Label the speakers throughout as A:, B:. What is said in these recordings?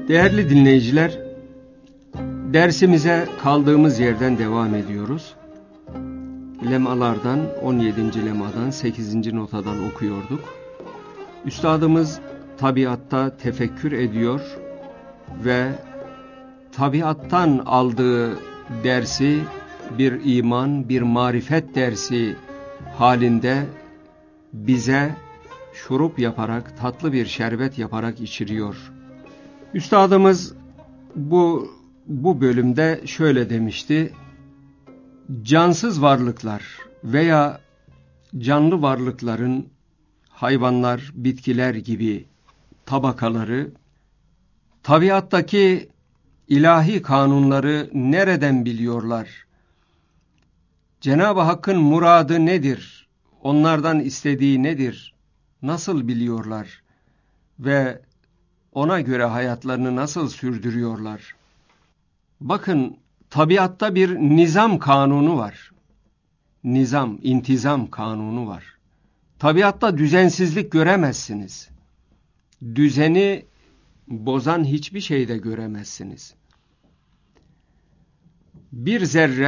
A: Değerli dinleyiciler, dersimize kaldığımız yerden devam ediyoruz. Lemalardan 17. lemadan 8. notadan okuyorduk. Üstadımız tabiatta tefekkür ediyor ve tabiattan aldığı dersi bir iman, bir marifet dersi halinde bize şurup yaparak, tatlı bir şerbet yaparak içiriyor. Üstadımız bu bölümde şöyle demişti: cansız varlıklar veya canlı varlıkların hayvanlar, bitkiler gibi tabakaları, tabiattaki ilahi kanunları nereden biliyorlar? Cenab-ı Hakk'ın muradı nedir? Onlardan istediği nedir? Nasıl biliyorlar? Ve ona göre hayatlarını nasıl sürdürüyorlar? Bakın, tabiatta bir nizam kanunu var. Nizam, intizam kanunu var. Tabiatta düzensizlik göremezsiniz. Düzeni bozan hiçbir şey de göremezsiniz. Bir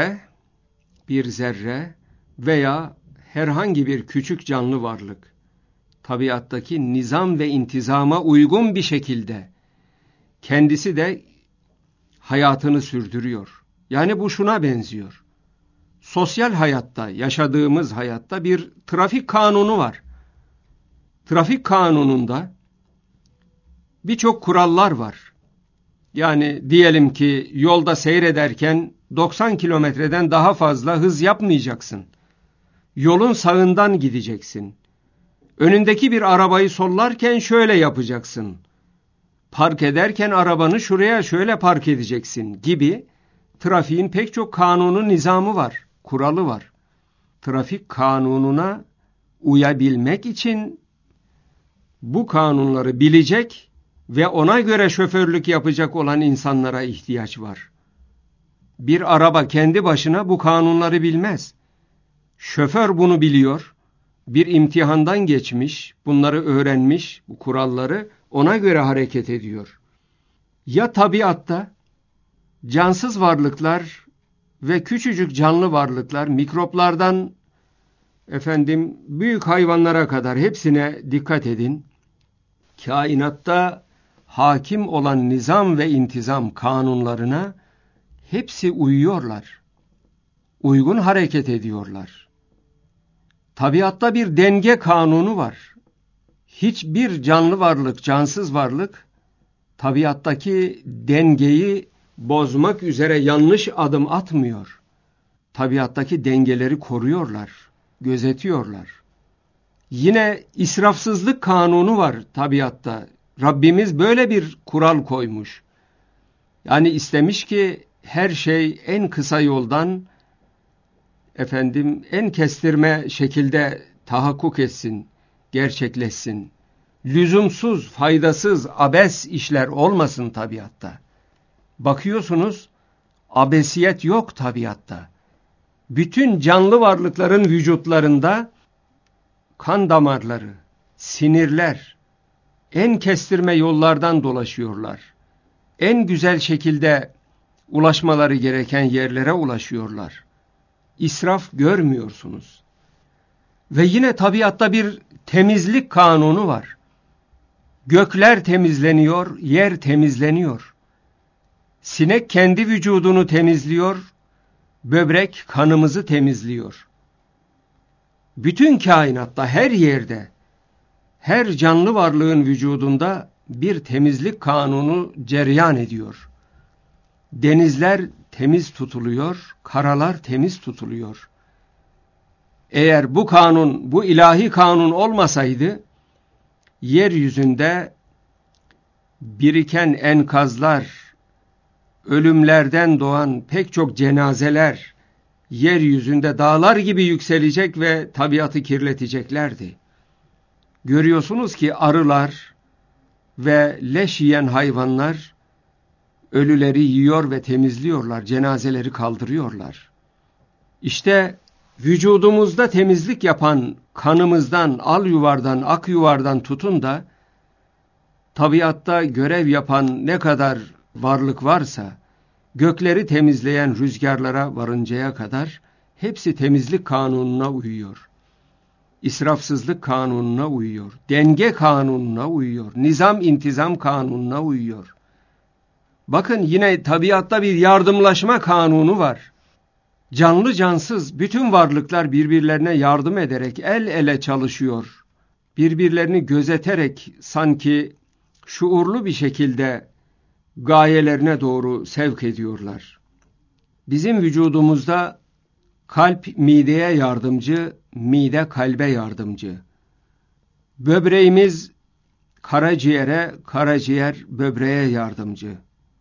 A: zerre veya herhangi bir küçük canlı varlık tabiattaki nizam ve intizama uygun bir şekilde kendisi de hayatını sürdürüyor. Yani bu şuna benziyor: sosyal hayatta, yaşadığımız hayatta bir trafik kanunu var. Trafik kanununda birçok kurallar var. Yani diyelim ki yolda seyrederken 90 kilometreden daha fazla hız yapmayacaksın. Yolun sağından gideceksin. Önündeki bir arabayı sollarken şöyle yapacaksın. Park ederken arabanı şuraya şöyle park edeceksin gibi trafiğin pek çok kanunu, nizamı var, kuralı var. Trafik kanununa uyabilmek için bu kanunları bilecek ve ona göre şoförlük yapacak olan insanlara ihtiyaç var. Bir araba kendi başına bu kanunları bilmez. Şoför bunu biliyor. Bir imtihandan geçmiş, bunları öğrenmiş, bu kuralları ona göre hareket ediyor. Ya tabiatta cansız varlıklar ve küçücük canlı varlıklar, mikroplardan büyük hayvanlara kadar hepsine dikkat edin. Kainatta hakim olan nizam ve intizam kanunlarına hepsi uyuyorlar. Uygun hareket ediyorlar. Tabiatta bir denge kanunu var. Hiçbir canlı varlık, cansız varlık tabiattaki dengeyi bozmak üzere yanlış adım atmıyor. Tabiattaki dengeleri koruyorlar, gözetiyorlar. Yine israfsızlık kanunu var tabiatta. Rabbimiz böyle bir kural koymuş. Yani istemiş ki her şey en kısa yoldan, en kestirme şekilde tahakkuk etsin, gerçekleşsin. Lüzumsuz, faydasız, abes işler olmasın tabiatta. Bakıyorsunuz, abesiyet yok tabiatta. Bütün canlı varlıkların vücutlarında kan damarları, sinirler en kestirme yollardan dolaşıyorlar. En güzel şekilde ulaşmaları gereken yerlere ulaşıyorlar. İsraf görmüyorsunuz. Ve yine tabiatta bir temizlik kanunu var. Gökler temizleniyor, yer temizleniyor. Sinek kendi vücudunu temizliyor, böbrek kanımızı temizliyor. Bütün kainatta, her yerde, her canlı varlığın vücudunda bir temizlik kanunu cereyan ediyor. Denizler temiz tutuluyor, karalar temiz tutuluyor. Eğer bu kanun, bu ilahi kanun olmasaydı, yeryüzünde biriken enkazlar, ölümlerden doğan pek çok cenazeler, yeryüzünde dağlar gibi yükselecek ve tabiatı kirleteceklerdi. Görüyorsunuz ki arılar ve leş yiyen hayvanlar ölüleri yiyor ve temizliyorlar, cenazeleri kaldırıyorlar. İşte vücudumuzda temizlik yapan kanımızdan, al yuvardan, ak yuvardan tutun da tabiatta görev yapan ne kadar varlık varsa, gökleri temizleyen rüzgarlara varıncaya kadar hepsi temizlik kanununa uyuyor. İsrafsızlık kanununa uyuyor. Denge kanununa uyuyor. Nizam intizam kanununa uyuyor. Bakın yine tabiatta bir yardımlaşma kanunu var. Canlı cansız bütün varlıklar birbirlerine yardım ederek el ele çalışıyor. Birbirlerini gözeterek sanki şuurlu bir şekilde gayelerine doğru sevk ediyorlar. Bizim vücudumuzda kalp mideye yardımcı, mide kalbe yardımcı. Böbreğimiz karaciğere, karaciğer böbreğe yardımcı.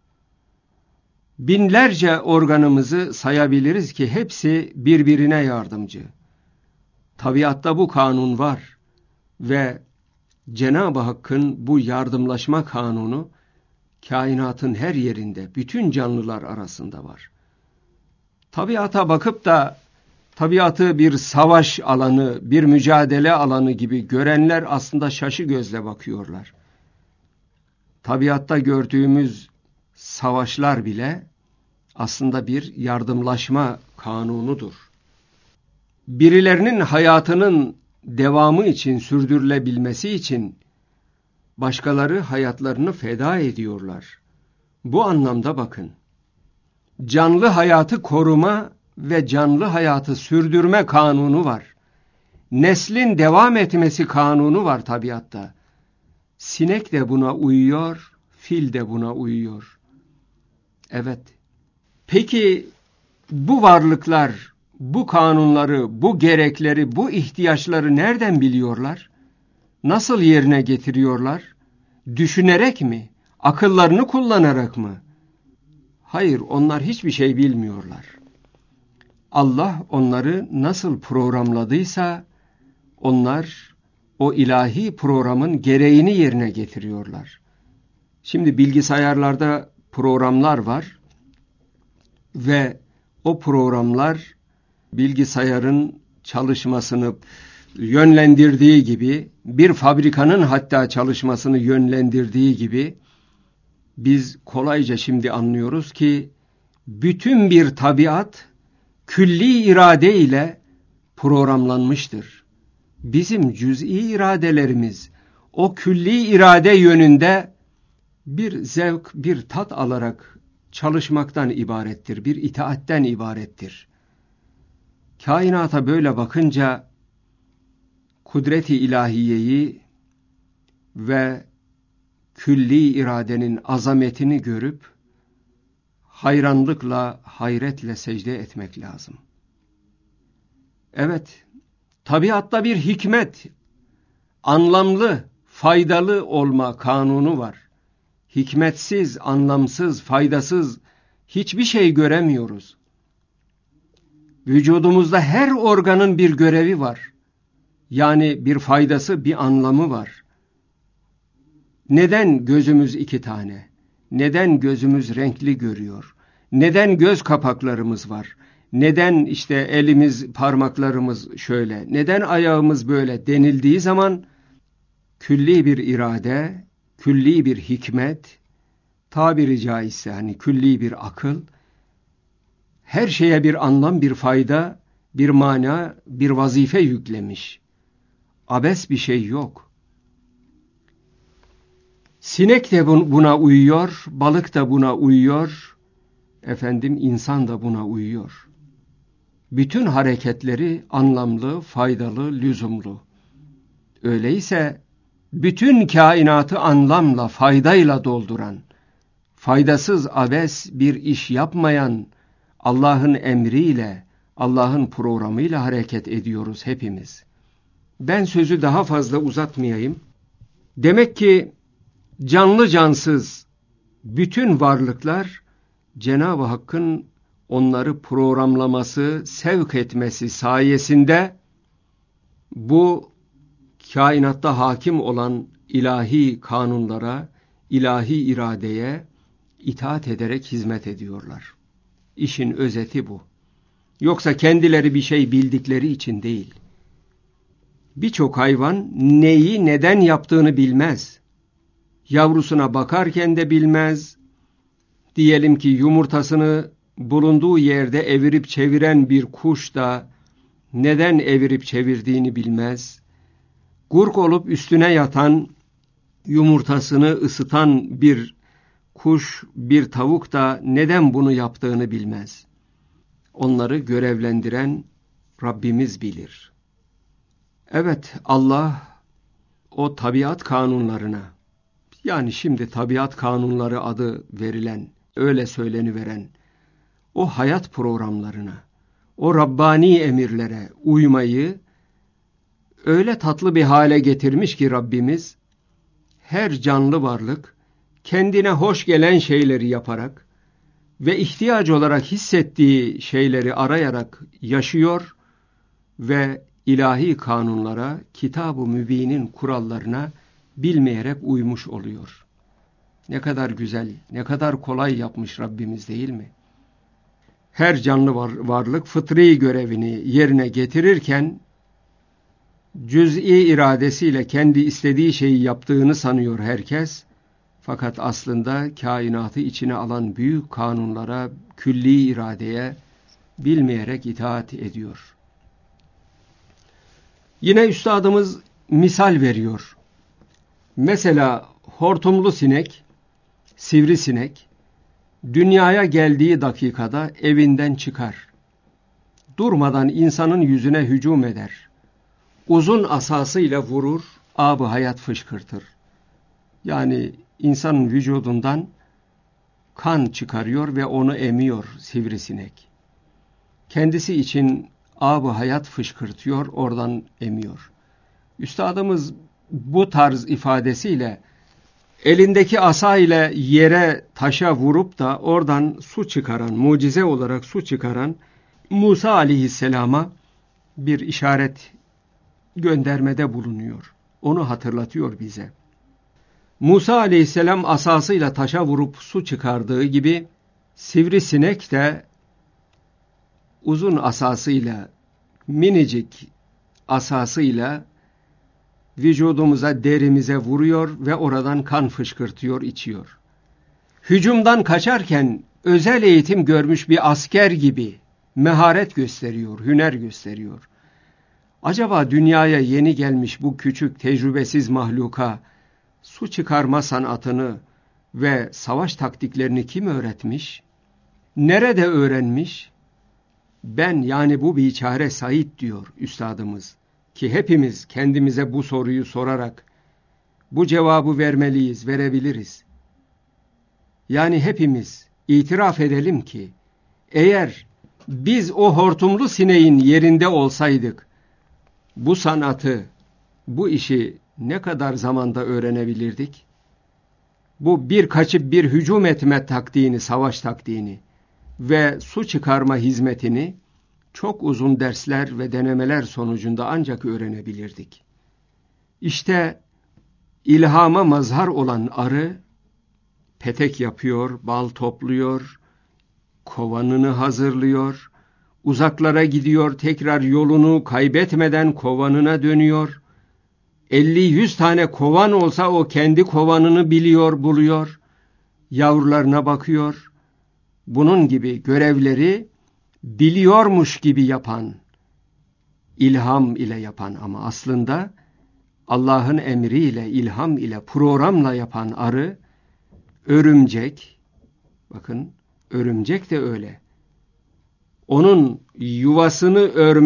A: Binlerce organımızı sayabiliriz ki hepsi birbirine yardımcı. Tabiatta bu kanun var ve Cenab-ı Hakk'ın bu yardımlaşma kanunu kainatın her yerinde, bütün canlılar arasında var. Tabiata bakıp da tabiatı bir savaş alanı, bir mücadele alanı gibi görenler aslında şaşı gözle bakıyorlar. Tabiatta gördüğümüz savaşlar bile aslında bir yardımlaşma kanunudur. Birilerinin hayatının devamı için, sürdürülebilmesi için başkaları hayatlarını feda ediyorlar. Bu anlamda bakın, canlı hayatı koruma ve canlı hayatı sürdürme kanunu var. Neslin devam etmesi kanunu var tabiatta. Sinek de buna uyuyor, fil de buna uyuyor. Evet. Peki bu varlıklar, bu kanunları, bu gerekleri, bu ihtiyaçları nereden biliyorlar? Nasıl yerine getiriyorlar? Düşünerek mi? Akıllarını kullanarak mı? Hayır, onlar hiçbir şey bilmiyorlar. Allah onları nasıl programladıysa onlar o ilahi programın gereğini yerine getiriyorlar. Şimdi bilgisayarlarda programlar var ve o programlar bilgisayarın çalışmasını yönlendirdiği gibi, bir fabrikanın hatta çalışmasını yönlendirdiği gibi biz kolayca şimdi anlıyoruz ki bütün bir tabiat külli irade ile programlanmıştır. Bizim cüz'i iradelerimiz o külli irade yönünde bir zevk, bir tat alarak çalışmaktan ibarettir, bir itaatten ibarettir. Kainata böyle bakınca kudret-i ilahiyeyi ve külli iradenin azametini görüp hayranlıkla, hayretle secde etmek lazım. Evet, tabiatta bir hikmet, anlamlı, faydalı olma kanunu var. Hikmetsiz, anlamsız, faydasız hiçbir şey göremiyoruz. Vücudumuzda her organın bir görevi var. Yani bir faydası, bir anlamı var. Neden gözümüz 2 tane? Neden gözümüz renkli görüyor? Neden göz kapaklarımız var? Neden işte elimiz, parmaklarımız şöyle? Neden ayağımız böyle denildiği zaman külli bir irade, külli bir hikmet, tabiri caizse hani külli bir akıl, her şeye bir anlam, bir fayda, bir mana, bir vazife yüklemiş. Abes bir şey yok. Sinek de buna uyuyor, balık da buna uyuyor, insan da buna uyuyor. Bütün hareketleri anlamlı, faydalı, lüzumlu. Öyleyse bütün kainatı anlamla, faydayla dolduran, faydasız abes bir iş yapmayan Allah'ın emriyle, Allah'ın programıyla hareket ediyoruz hepimiz. Ben sözü daha fazla uzatmayayım. Demek ki canlı cansız bütün varlıklar Cenab-ı Hakk'ın onları programlaması, sevk etmesi sayesinde bu kainatta hakim olan ilahi kanunlara, ilahi iradeye itaat ederek hizmet ediyorlar. İşin özeti bu. Yoksa kendileri bir şey bildikleri için değil. Birçok hayvan neyi neden yaptığını bilmez. yavrusuna bakarken de bilmez. Diyelim ki yumurtasını bulunduğu yerde evirip çeviren bir kuş da neden evirip çevirdiğini bilmez. Gurk olup üstüne yatan, yumurtasını ısıtan bir kuş, bir tavuk da neden bunu yaptığını bilmez. Onları görevlendiren Rabbimiz bilir. Evet, Allah o tabiat kanunlarına, yani şimdi tabiat kanunları adı verilen, öyle söyleniveren o hayat programlarına, o Rabbani emirlere uymayı öyle tatlı bir hale getirmiş ki Rabbimiz, her canlı varlık kendine hoş gelen şeyleri yaparak ve ihtiyaç olarak hissettiği şeyleri arayarak yaşıyor ve ilahi kanunlara, Kitab-ı Mübin'in kurallarına bilmeyerek uymuş oluyor. Ne kadar güzel, ne kadar kolay yapmış Rabbimiz, değil mi? Her canlı varlık fıtri görevini yerine getirirken cüz'i iradesiyle kendi istediği şeyi yaptığını sanıyor herkes. Fakat aslında kainatı içine alan büyük kanunlara, külli iradeye bilmeyerek itaat ediyor. Yine üstadımız misal veriyor. Mesela hortumlu sinek, sivrisinek, dünyaya geldiği dakikada evinden çıkar. Durmadan insanın yüzüne hücum eder. Uzun asasıyla vurur, ab-ı hayat fışkırtır. Yani insanın vücudundan kan çıkarıyor ve onu emiyor sivrisinek. Kendisi için ab-ı hayat fışkırtıyor, oradan emiyor. Üstadımız bu tarz ifadesiyle elindeki asa ile yere, taşa vurup da oradan su çıkaran, mucize olarak su çıkaran Musa aleyhisselama bir işaret göndermede bulunuyor. Onu hatırlatıyor bize. Musa aleyhisselam asasıyla taşa vurup su çıkardığı gibi sivrisinek de uzun asasıyla, minicik asasıyla vücudumuza, derimize vuruyor ve oradan kan fışkırtıyor, içiyor. Hücumdan kaçarken özel eğitim görmüş bir asker gibi meharet gösteriyor, hüner gösteriyor. Acaba dünyaya yeni gelmiş bu küçük, tecrübesiz mahluka su çıkarma sanatını ve savaş taktiklerini kim öğretmiş? Nerede öğrenmiş? Ben, yani bu biçare Said diyor üstadımız, ki hepimiz kendimize bu soruyu sorarak bu cevabı vermeliyiz, verebiliriz. Yani hepimiz itiraf edelim ki eğer biz o hortumlu sineğin yerinde olsaydık bu sanatı, bu işi ne kadar zamanda öğrenebilirdik? Bu bir kaçıp bir hücum etme taktiğini, savaş taktiğini ve su çıkarma hizmetini çok uzun dersler ve denemeler sonucunda ancak öğrenebilirdik. İşte ilhama mazhar olan arı petek yapıyor, bal topluyor, kovanını hazırlıyor, uzaklara gidiyor, tekrar yolunu kaybetmeden kovanına dönüyor. 50-100 tane kovan olsa o kendi kovanını biliyor, buluyor, yavrularına bakıyor. Bunun gibi görevleri biliyormuş gibi yapan, ilham ile yapan ama aslında Allah'ın emriyle, ilham ile, programla yapan arı, örümcek, bakın örümcek de öyle. Onun yuvasını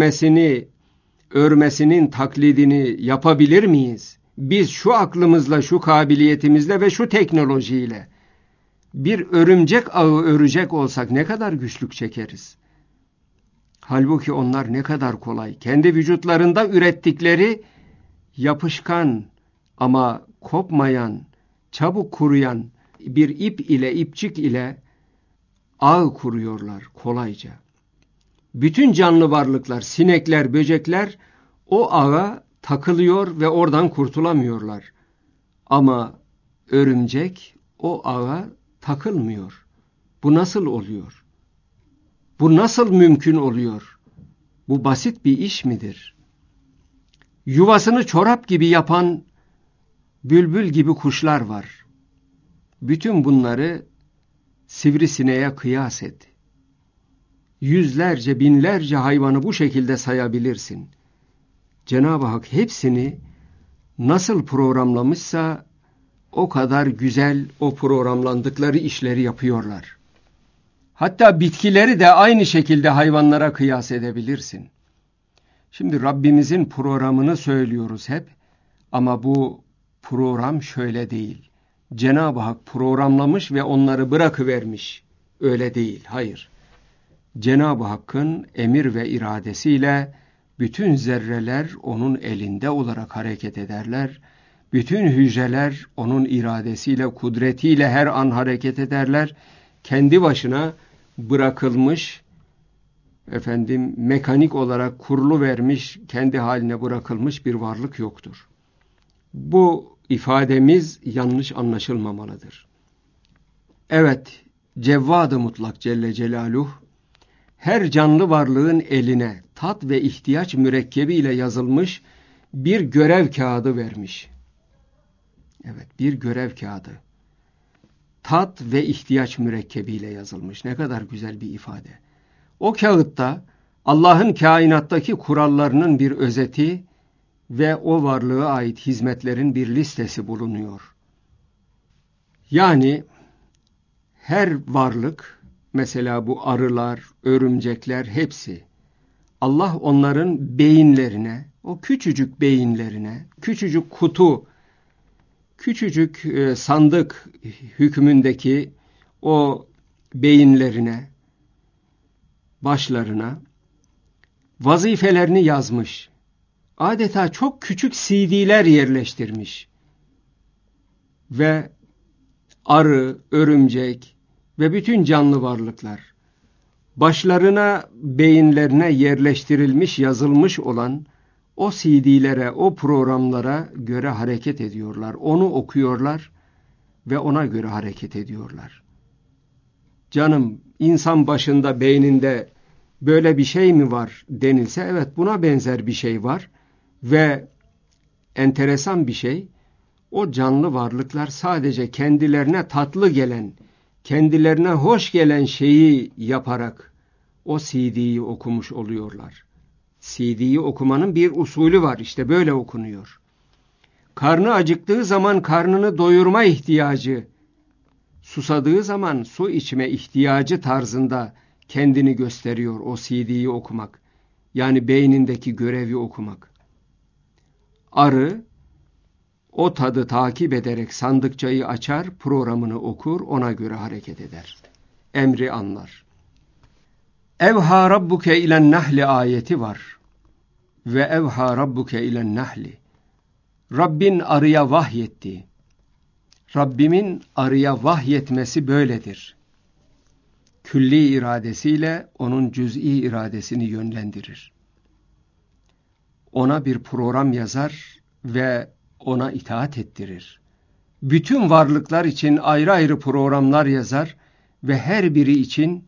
A: örmesinin taklidini yapabilir miyiz? Biz şu aklımızla, şu kabiliyetimizle ve şu teknolojiyle bir örümcek ağı örecek olsak ne kadar güçlük çekeriz? Halbuki onlar ne kadar kolay. Kendi vücutlarında ürettikleri yapışkan ama kopmayan, çabuk kuruyan bir ip ile, ipçik ile ağ kuruyorlar kolayca. Bütün canlı varlıklar, sinekler, böcekler o ağa takılıyor ve oradan kurtulamıyorlar. Ama örümcek o ağa takılmıyor. Bu nasıl oluyor? Bu nasıl mümkün oluyor? Bu basit bir iş midir? Yuvasını çorap gibi yapan bülbül gibi kuşlar var. Bütün bunları sivrisineğe kıyas et. Yüzlerce, binlerce hayvanı bu şekilde sayabilirsin. Cenab-ı Hak hepsini nasıl programlamışsa o kadar güzel o programlandıkları işleri yapıyorlar. Hatta bitkileri de aynı şekilde hayvanlara kıyas edebilirsin. Şimdi Rabbimizin programını söylüyoruz hep ama bu program şöyle değil. Cenab-ı Hak programlamış ve onları bırakıvermiş. Öyle değil, hayır. Cenab-ı Hakk'ın emir ve iradesiyle bütün zerreler onun elinde olarak hareket ederler. Bütün hücreler onun iradesiyle, kudretiyle her an hareket ederler. Kendi başına bırakılmış, mekanik olarak kurulu vermiş, kendi haline bırakılmış bir varlık yoktur. Bu ifademiz yanlış anlaşılmamalıdır. Evet, Cevvad-ı Mutlak Celle Celaluhu her canlı varlığın eline tat ve ihtiyaç mürekkebiyle yazılmış bir görev kağıdı vermiş. Evet, bir görev kağıdı. Tat ve ihtiyaç mürekkebiyle yazılmış. Ne kadar güzel bir ifade. O kağıtta Allah'ın kainattaki kurallarının bir özeti ve o varlığa ait hizmetlerin bir listesi bulunuyor. Yani her varlık, mesela bu arılar, örümcekler hepsi, Allah onların beyinlerine, o küçücük beyinlerine, küçücük kutu, küçücük sandık hükmündeki o beyinlerine, başlarına vazifelerini yazmış. Adeta çok küçük CD'ler yerleştirmiş. Ve arı, örümcek ve bütün canlı varlıklar başlarına, beyinlerine yerleştirilmiş, yazılmış olan o CD'lere, o programlara göre hareket ediyorlar. Onu okuyorlar ve ona göre hareket ediyorlar. Canım, insan başında, beyninde böyle bir şey mi var denilse, evet buna benzer bir şey var ve enteresan bir şey, o canlı varlıklar sadece kendilerine tatlı gelen, kendilerine hoş gelen şeyi yaparak o CD'yi okumuş oluyorlar. CD'yi okumanın bir usulü var, işte böyle okunuyor. Karnı acıktığı zaman karnını doyurma ihtiyacı, susadığı zaman su içme ihtiyacı tarzında kendini gösteriyor o CD'yi okumak. Yani beynindeki görevi okumak. Arı o tadı takip ederek sandıkçayı açar, programını okur, ona göre hareket eder. Emri anlar. Evha rabbuke ilen nahli ayeti var. Ve evha rabbuke ilen nahli. Rabbin arıya vahyetti. Rabbimin arıya vahyetmesi böyledir. Külli iradesiyle onun cüz'i iradesini yönlendirir. Ona bir program yazar ve ona itaat ettirir. Bütün varlıklar için ayrı ayrı programlar yazar ve her biri için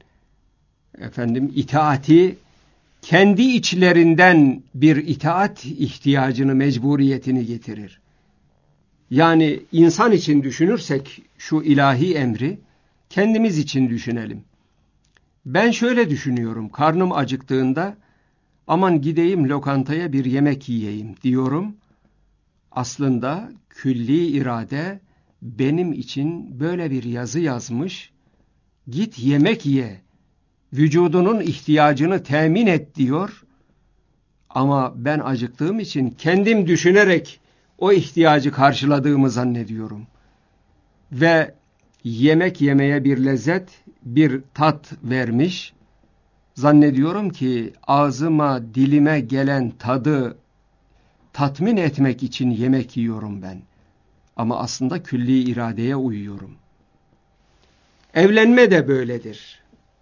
A: itaati kendi içlerinden bir itaat ihtiyacını, mecburiyetini getirir. Yani insan için düşünürsek şu ilahi emri, kendimiz için düşünelim. Ben şöyle düşünüyorum, karnım acıktığında aman gideyim lokantaya bir yemek yiyeyim diyorum. Aslında külli irade benim için böyle bir yazı yazmış, git yemek ye, vücudunun ihtiyacını temin et diyor. Ama ben acıktığım için kendim düşünerek o ihtiyacı karşıladığımı zannediyorum. Ve yemek yemeye bir lezzet, bir tat vermiş. Zannediyorum ki ağzıma, dilime gelen tadı tatmin etmek için yemek yiyorum ben. Ama aslında külli iradeye uyuyorum. Evlenme de böyledir.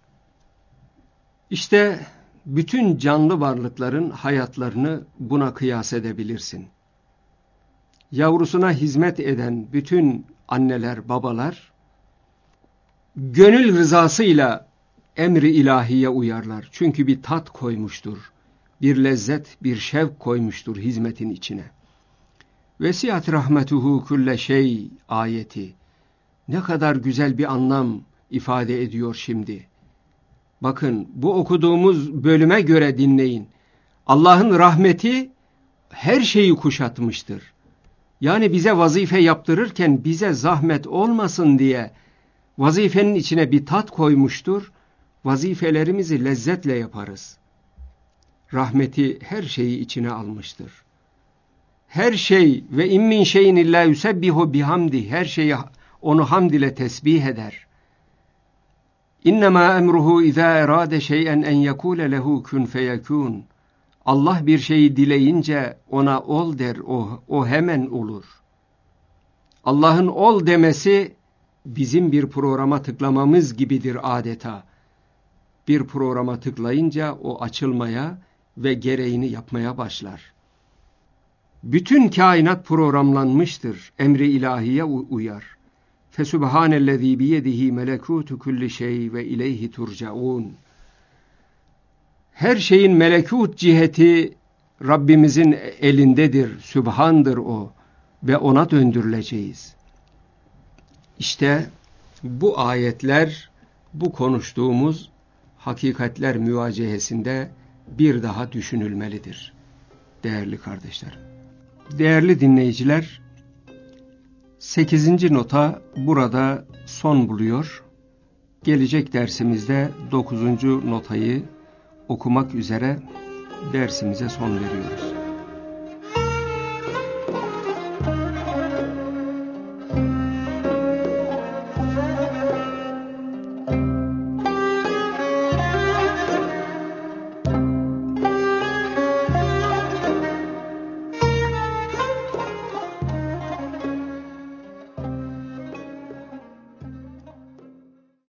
A: İşte bütün canlı varlıkların hayatlarını buna kıyas edebilirsin. Yavrusuna hizmet eden bütün anneler, babalar gönül rızasıyla emri ilahiye uyarlar. Çünkü bir tat koymuştur, bir lezzet, bir şevk koymuştur hizmetin içine. Vesiat rahmetuhu kulle şey ayeti. Ne kadar güzel bir anlam ifade ediyor şimdi. Bakın, bu okuduğumuz bölüme göre dinleyin. Allah'ın rahmeti her şeyi kuşatmıştır. Yani bize vazife yaptırırken bize zahmet olmasın diye vazifenin içine bir tat koymuştur. Vazifelerimizi lezzetle yaparız. Rahmeti her şeyi içine almıştır. Her şey ve in min şeyin illa yusebbihu bihamdi, her şeyi onu hamd ile tesbih eder. İnnemâ emruhu izâ erâde şey'en en yekûle lehu kun feyekûn. Allah bir şeyi dileyince ona ol der, o hemen olur. Allah'ın ol demesi bizim bir programa tıklamamız gibidir adeta. Bir programa tıklayınca o açılmaya ve gereğini yapmaya başlar. Bütün kainat programlanmıştır, emri ilahiye uyar. Fesubhanellezî biyedihi melekûtu kulli şey ve ileyhi turcaun. Her şeyin melekut ciheti Rabbimizin elindedir, Sübhan'dır o ve ona döndürüleceğiz. İşte bu ayetler, bu konuştuğumuz hakikatler müvacehesinde bir daha düşünülmelidir değerli kardeşlerim. Değerli dinleyiciler, 8. nota burada son buluyor. Gelecek dersimizde 9. notayı okumak üzere dersimize son veriyoruz.